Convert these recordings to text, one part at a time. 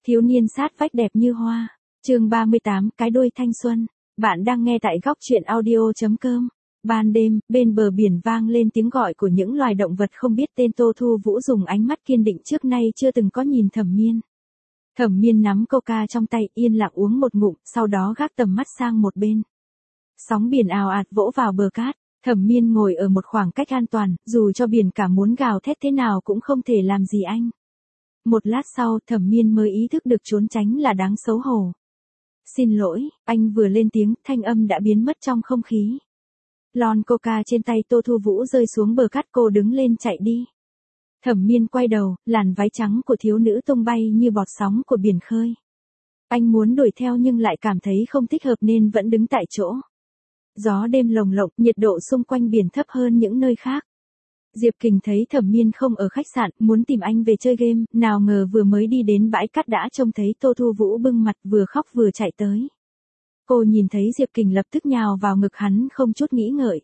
Thiếu niên sát vách đẹp như hoa. Chương 38, cái đuôi thanh xuân. Bạn đang nghe tại góc truyện audio.com. Ban đêm, bên bờ biển vang lên tiếng gọi của những loài động vật không biết tên. Tô Thu Vũ dùng ánh mắt kiên định trước nay chưa từng có nhìn Thẩm Miên. Thẩm Miên nắm coca trong tay, yên lặng uống một ngụm, sau đó gác tầm mắt sang một bên. Sóng biển ào ạt vỗ vào bờ cát. Thẩm Miên ngồi ở một khoảng cách an toàn, dù cho biển cả muốn gào thét thế nào cũng không thể làm gì anh. Một lát sau, Thẩm Miên mới ý thức được trốn tránh là đáng xấu hổ. Xin lỗi, anh vừa lên tiếng, thanh âm đã biến mất trong không khí. Lon coca trên tay Tô Thu Vũ rơi xuống bờ cát, cô đứng lên chạy đi. Thẩm Miên quay đầu, làn váy trắng của thiếu nữ tung bay như bọt sóng của biển khơi. Anh muốn đuổi theo nhưng lại cảm thấy không thích hợp nên vẫn đứng tại chỗ. Gió đêm lồng lộng, nhiệt độ xung quanh biển thấp hơn những nơi khác. Diệp Kình thấy Thẩm Miên không ở khách sạn, muốn tìm anh về chơi game, nào ngờ vừa mới đi đến bãi cát đã trông thấy Tô Thu Vũ bưng mặt vừa khóc vừa chạy tới. Cô nhìn thấy Diệp Kình lập tức nhào vào ngực hắn không chút nghĩ ngợi.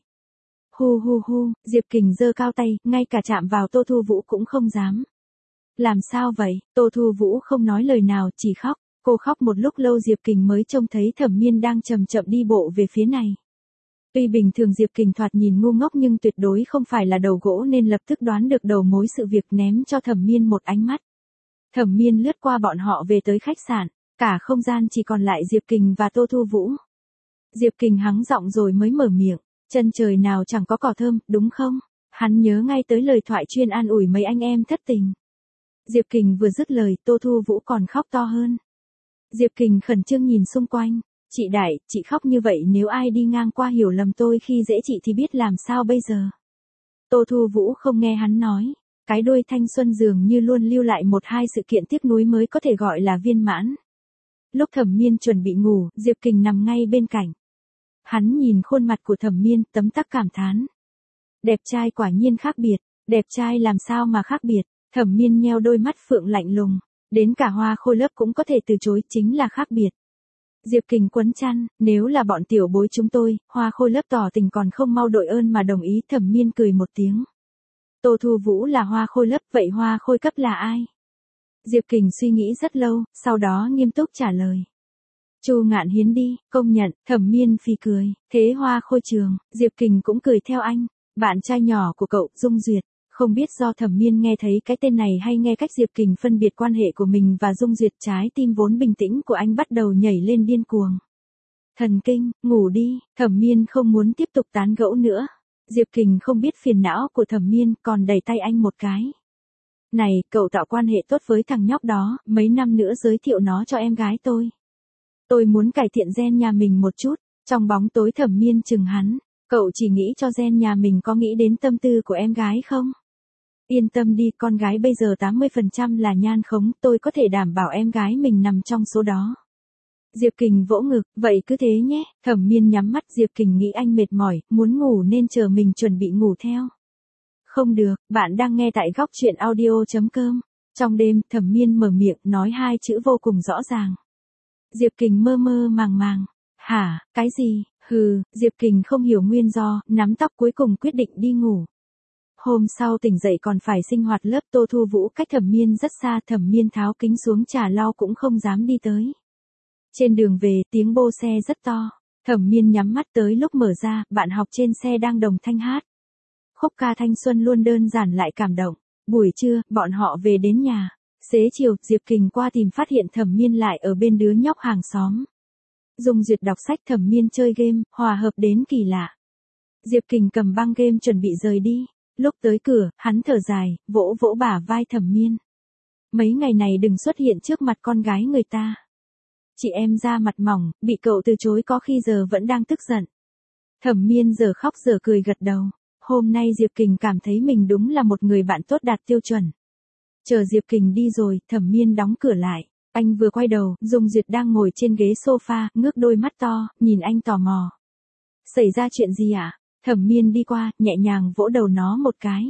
Hu hu hu, Diệp Kình giơ cao tay, ngay cả chạm vào Tô Thu Vũ cũng không dám. Làm sao vậy? Tô Thu Vũ không nói lời nào, chỉ khóc. Cô khóc một lúc lâu Diệp Kình mới trông thấy Thẩm Miên đang chậm chậm đi bộ về phía này. Tuy bình thường Diệp Kình thoạt nhìn ngu ngốc nhưng tuyệt đối không phải là đầu gỗ nên lập tức đoán được đầu mối sự việc, ném cho Thẩm Miên một ánh mắt. Thẩm Miên lướt qua bọn họ về tới khách sạn, cả không gian chỉ còn lại Diệp Kình và Tô Thu Vũ. Diệp Kình hắng giọng rồi mới mở miệng, chân trời nào chẳng có cỏ thơm, đúng không? Hắn nhớ ngay tới lời thoại chuyên an ủi mấy anh em thất tình. Diệp Kình vừa dứt lời, Tô Thu Vũ còn khóc to hơn. Diệp Kình khẩn trương nhìn xung quanh. Chị Đại, chị khóc như vậy nếu ai đi ngang qua hiểu lầm tôi khi dễ chị thì biết làm sao bây giờ. Tô Thu Vũ không nghe hắn nói. Cái đuôi thanh xuân dường như luôn lưu lại một hai sự kiện tiếc nuối mới có thể gọi là viên mãn. Lúc Thẩm Miên chuẩn bị ngủ, Diệp Kình nằm ngay bên cạnh. Hắn nhìn khuôn mặt của Thẩm Miên, tấm tắc cảm thán. Đẹp trai quả nhiên khác biệt, đẹp trai làm sao mà khác biệt. Thẩm Miên nheo đôi mắt phượng lạnh lùng. Đến cả Hoa Khôi Lớp cũng có thể từ chối, chính là khác biệt. Diệp Kình quấn chăn, nếu là bọn tiểu bối chúng tôi, Hoa Khôi Lớp tỏ tình còn không mau đội ơn mà đồng ý. Thẩm Miên cười một tiếng. Tô Thu Vũ là Hoa Khôi Lớp, vậy Hoa Khôi Cấp là ai? Diệp Kình suy nghĩ rất lâu, sau đó nghiêm túc trả lời. Chu Ngạn Hiến đi, công nhận. Thẩm Miên phì cười, thế Hoa Khôi Trường, Diệp Kình cũng cười theo anh. Bạn trai nhỏ của cậu, Dung Duyệt. Không biết do Thẩm Miên nghe thấy cái tên này hay nghe cách Diệp Kình phân biệt quan hệ của mình và Dung Duyệt, trái tim vốn bình tĩnh của anh bắt đầu nhảy lên điên cuồng. Thần kinh, ngủ đi. Thẩm Miên không muốn tiếp tục tán gẫu nữa. Diệp Kình không biết phiền não của Thẩm Miên, còn đẩy tay anh một cái. Này, cậu tạo quan hệ tốt với thằng nhóc đó, mấy năm nữa giới thiệu nó cho em gái tôi. Tôi muốn cải thiện gen nhà mình một chút. Trong bóng tối Thẩm Miên chừng hắn. Cậu chỉ nghĩ cho gen nhà mình, có nghĩ đến tâm tư của em gái không? Yên tâm đi, con gái bây giờ 80% là nhan khống, tôi có thể đảm bảo em gái mình nằm trong số đó. Diệp Kình vỗ ngực, vậy cứ thế nhé. Thẩm Miên nhắm mắt, Diệp Kình nghĩ anh mệt mỏi, muốn ngủ nên chờ mình chuẩn bị ngủ theo. Không được, bạn đang nghe tại góc truyện audio.com. Trong đêm, Thẩm Miên mở miệng, nói hai chữ vô cùng rõ ràng. Diệp Kình mơ mơ màng màng. Hả, cái gì? Hừ, Diệp Kình không hiểu nguyên do, nắm tóc cuối cùng quyết định đi ngủ. Hôm sau tỉnh dậy còn phải sinh hoạt lớp. Tô Thu Vũ cách Thẩm Miên rất xa, Thẩm Miên tháo kính xuống trà lau cũng không dám đi tới. Trên đường về, tiếng bô xe rất to. Thẩm Miên nhắm mắt, tới lúc mở ra, bạn học trên xe đang đồng thanh hát. Khúc ca thanh xuân luôn đơn giản lại cảm động. Buổi trưa, bọn họ về đến nhà. Xế chiều, Diệp Kình qua tìm phát hiện Thẩm Miên lại ở bên đứa nhóc hàng xóm. Dung Duyệt đọc sách, Thẩm Miên chơi game, hòa hợp đến kỳ lạ. Diệp Kình cầm băng game chuẩn bị rời đi. Lúc tới cửa, hắn thở dài, vỗ vỗ bả vai Thẩm Miên. Mấy ngày này đừng xuất hiện trước mặt con gái người ta. Chị em da mặt mỏng, bị cậu từ chối có khi giờ vẫn đang tức giận. Thẩm Miên giờ khóc giờ cười gật đầu. Hôm nay Diệp Kình cảm thấy mình đúng là một người bạn tốt đạt tiêu chuẩn. Chờ Diệp Kình đi rồi, Thẩm Miên đóng cửa lại. Anh vừa quay đầu, Dung Duyệt đang ngồi trên ghế sofa, ngước đôi mắt to, nhìn anh tò mò. Xảy ra chuyện gì ạ? Thẩm Miên đi qua, nhẹ nhàng vỗ đầu nó một cái.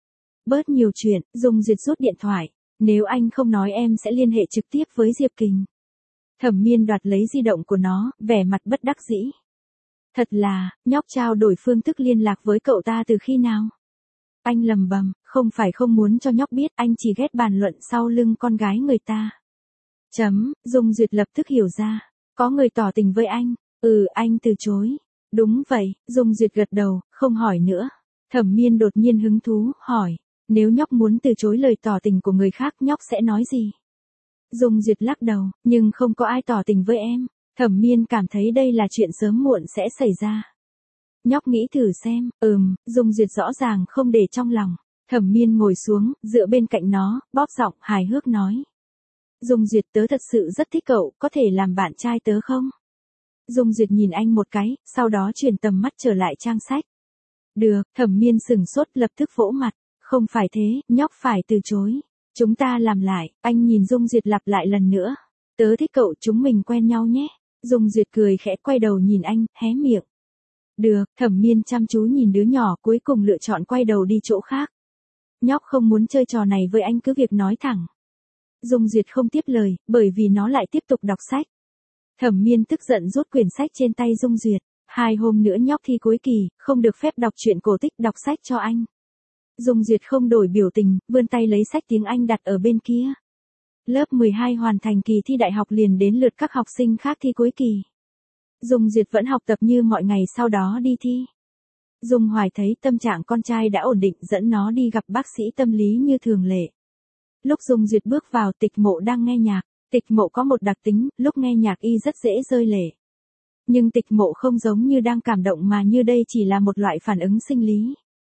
Bớt nhiều chuyện. Dung Duyệt rút điện thoại. Nếu anh không nói em sẽ liên hệ trực tiếp với Diệp Kình. Thẩm Miên đoạt lấy di động của nó, vẻ mặt bất đắc dĩ. Thật là, nhóc trao đổi phương thức liên lạc với cậu ta từ khi nào? Anh lầm bầm, không phải không muốn cho nhóc biết, anh chỉ ghét bàn luận sau lưng con gái người ta. Dung Duyệt lập tức hiểu ra. Có người tỏ tình với anh. Anh từ chối. Đúng vậy, Dung Duyệt gật đầu, không hỏi nữa. Thẩm Miên đột nhiên hứng thú, hỏi. Nếu nhóc muốn từ chối lời tỏ tình của người khác nhóc sẽ nói gì? Dung Duyệt lắc đầu, nhưng không có ai tỏ tình với em. Thẩm Miên cảm thấy đây là chuyện sớm muộn sẽ xảy ra. Nhóc nghĩ thử xem, Dung Duyệt rõ ràng không để trong lòng. Thẩm Miên ngồi xuống, dựa bên cạnh nó, bóp giọng hài hước nói. Dung Duyệt tớ thật sự rất thích cậu, có thể làm bạn trai tớ không? Dung Duyệt nhìn anh một cái, sau đó chuyển tầm mắt trở lại trang sách. Được, Thẩm Miên sửng sốt lập tức vỗ mặt. Không phải thế, nhóc phải từ chối. Chúng ta làm lại, anh nhìn Dung Duyệt lặp lại lần nữa. Tớ thích cậu, chúng mình quen nhau nhé. Dung Duyệt cười khẽ quay đầu nhìn anh, hé miệng. Được, Thẩm Miên chăm chú nhìn đứa nhỏ cuối cùng lựa chọn quay đầu đi chỗ khác. Nhóc không muốn chơi trò này với anh cứ việc nói thẳng. Dung Duyệt không tiếp lời, bởi vì nó lại tiếp tục đọc sách. Thẩm Miên tức giận rút quyển sách trên tay Dung Duyệt. 2 hôm nữa nhóc thi cuối kỳ, không được phép đọc truyện cổ tích, đọc sách cho anh. Dung Duyệt không đổi biểu tình, vươn tay lấy sách tiếng Anh đặt ở bên kia. Lớp 12 hoàn thành kỳ thi đại học liền đến lượt các học sinh khác thi cuối kỳ. Dung Duyệt vẫn học tập như mọi ngày sau đó đi thi. Dung Hoài thấy tâm trạng con trai đã ổn định dẫn nó đi gặp bác sĩ tâm lý như thường lệ. Lúc Dung Duyệt bước vào Tịch Mộ đang nghe nhạc. Tịch Mộ có một đặc tính, lúc nghe nhạc y rất dễ rơi lệ. Nhưng Tịch Mộ không giống như đang cảm động mà như đây chỉ là một loại phản ứng sinh lý.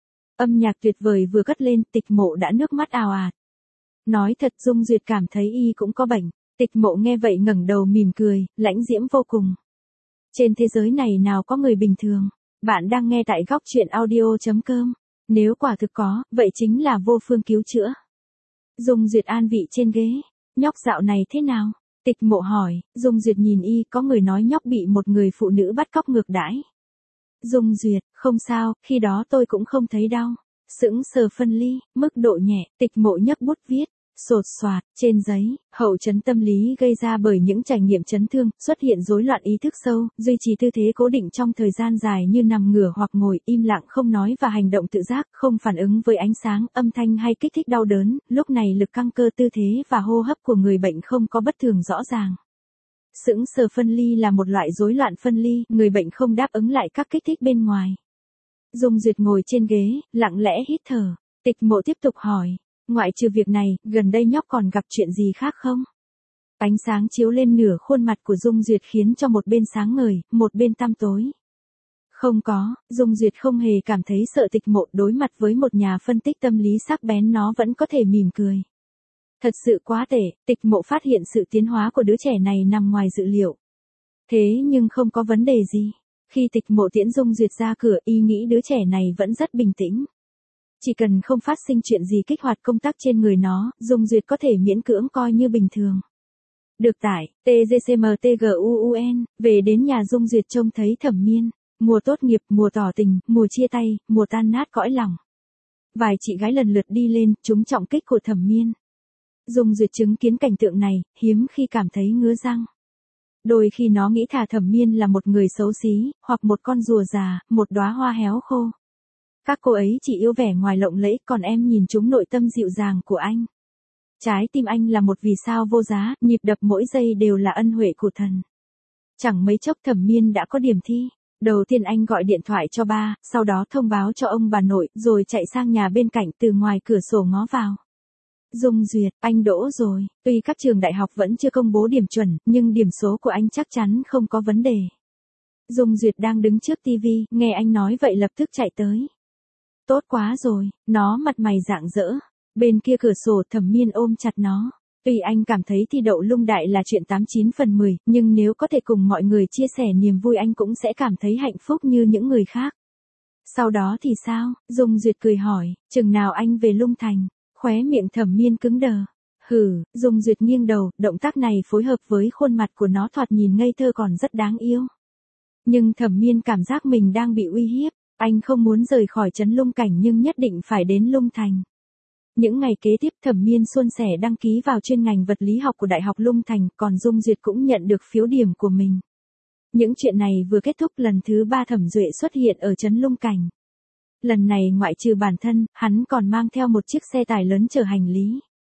Âm nhạc tuyệt vời vừa cất lên, Tịch Mộ đã nước mắt ào ạt. Nói thật Dung Duyệt cảm thấy y cũng có bệnh. Tịch Mộ nghe vậy ngẩng đầu mỉm cười, lãnh diễm vô cùng. Trên thế giới này nào có người bình thường. Bạn đang nghe tại góc truyện audio.com. Nếu quả thực có, vậy chính là vô phương cứu chữa. Dung Duyệt an vị trên ghế. Nhóc dạo này thế nào? Tịch Mộ hỏi. Dung Duyệt nhìn y, có người nói nhóc bị một người phụ nữ bắt cóc ngược đãi. Dung Duyệt, không sao, khi đó tôi cũng không thấy đau. Sững sờ phân ly, mức độ nhẹ. Tịch Mộ nhấc bút viết. Sột soạt, trên giấy, hậu chấn tâm lý gây ra bởi những trải nghiệm chấn thương, xuất hiện rối loạn ý thức sâu, duy trì tư thế cố định trong thời gian dài như nằm ngửa hoặc ngồi, im lặng không nói và hành động tự giác, không phản ứng với ánh sáng, âm thanh hay kích thích đau đớn, lúc này lực căng cơ tư thế và hô hấp của người bệnh không có bất thường rõ ràng. Sững sờ phân ly là một loại rối loạn phân ly, người bệnh không đáp ứng lại các kích thích bên ngoài. Dung Duyệt ngồi trên ghế, lặng lẽ hít thở. Tịch Mộ tiếp tục hỏi. Ngoại trừ việc này, gần đây nhóc còn gặp chuyện gì khác không? Ánh sáng chiếu lên nửa khuôn mặt của Dung Duyệt khiến cho một bên sáng ngời, một bên tăm tối. Không có, Dung Duyệt không hề cảm thấy sợ. Tịch Mộ đối mặt với một nhà phân tích tâm lý sắc bén nó vẫn có thể mỉm cười. Thật sự quá tệ, Tịch Mộ phát hiện sự tiến hóa của đứa trẻ này nằm ngoài dự liệu. Thế nhưng không có vấn đề gì. Khi Tịch Mộ tiễn Dung Duyệt ra cửa, y nghĩ đứa trẻ này vẫn rất bình tĩnh. Chỉ cần không phát sinh chuyện gì kích hoạt công tắc trên người nó, Dung Duyệt có thể miễn cưỡng coi như bình thường. Được tải, TGCMTGUUN, về đến nhà Dung Duyệt trông thấy Thẩm Miên. Mùa tốt nghiệp, mùa tỏ tình, mùa chia tay, mùa tan nát cõi lòng. Vài chị gái lần lượt đi lên, trúng trọng kích của Thẩm Miên. Dung Duyệt chứng kiến cảnh tượng này, hiếm khi cảm thấy ngứa răng. Đôi khi nó nghĩ Thẩm Miên là một người xấu xí, hoặc một con rùa già, một đóa hoa héo khô. Các cô ấy chỉ yêu vẻ ngoài lộng lẫy, còn em nhìn trúng nội tâm dịu dàng của anh. Trái tim anh là một vì sao vô giá, nhịp đập mỗi giây đều là ân huệ của thần. Chẳng mấy chốc Thẩm Miên đã có điểm thi. Đầu tiên anh gọi điện thoại cho ba, sau đó thông báo cho ông bà nội, rồi chạy sang nhà bên cạnh từ ngoài cửa sổ ngó vào. Dung Duyệt, anh đỗ rồi. Tuy các trường đại học vẫn chưa công bố điểm chuẩn, nhưng điểm số của anh chắc chắn không có vấn đề. Dung Duyệt đang đứng trước tivi, nghe anh nói vậy lập tức chạy tới. Tốt quá rồi, nó mặt mày rạng rỡ. Bên kia cửa sổ Thẩm Miên ôm chặt nó. Tuy anh cảm thấy thi đậu Lung Đại là chuyện 89 phần 10, nhưng nếu có thể cùng mọi người chia sẻ niềm vui anh cũng sẽ cảm thấy hạnh phúc như những người khác. Sau đó thì sao? Dung Duyệt cười hỏi, chừng nào anh về Lung Thành? Khóe miệng Thẩm Miên cứng đờ. Dung Duyệt nghiêng đầu, động tác này phối hợp với khuôn mặt của nó thoạt nhìn ngây thơ còn rất đáng yêu. Nhưng Thẩm Miên cảm giác mình đang bị uy hiếp. Anh không muốn rời khỏi trấn Lung Cảnh nhưng nhất định phải đến Lung Thành. Những ngày kế tiếp Thẩm Miên suôn sẻ đăng ký vào chuyên ngành vật lý học của Đại học Lung Thành, còn Dung Duyệt cũng nhận được phiếu điểm của mình. Những chuyện này vừa kết thúc, lần thứ 3 Thẩm Duệ xuất hiện ở trấn Lung Cảnh. Lần này ngoại trừ bản thân, hắn còn mang theo một chiếc xe tải lớn chở hành lý.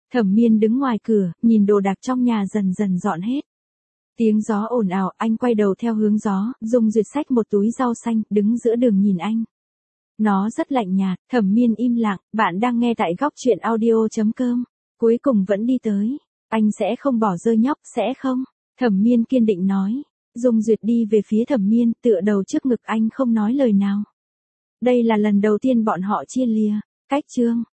Thẩm Miên đứng ngoài cửa, nhìn đồ đạc trong nhà dần dần dọn hết. Tiếng gió ồn ào, anh quay đầu theo hướng gió, Dung Duyệt xách một túi rau xanh, đứng giữa đường nhìn anh. Nó rất lạnh nhạt, Thẩm Miên im lặng, bạn đang nghe tại góc truyện audio.com. Cuối cùng vẫn đi tới. Anh sẽ không bỏ rơi nhóc, sẽ không? Thẩm Miên kiên định nói. Dung Duyệt đi về phía Thẩm Miên, tựa đầu trước ngực anh không nói lời nào. Đây là lần đầu tiên bọn họ chia lìa. Cách chương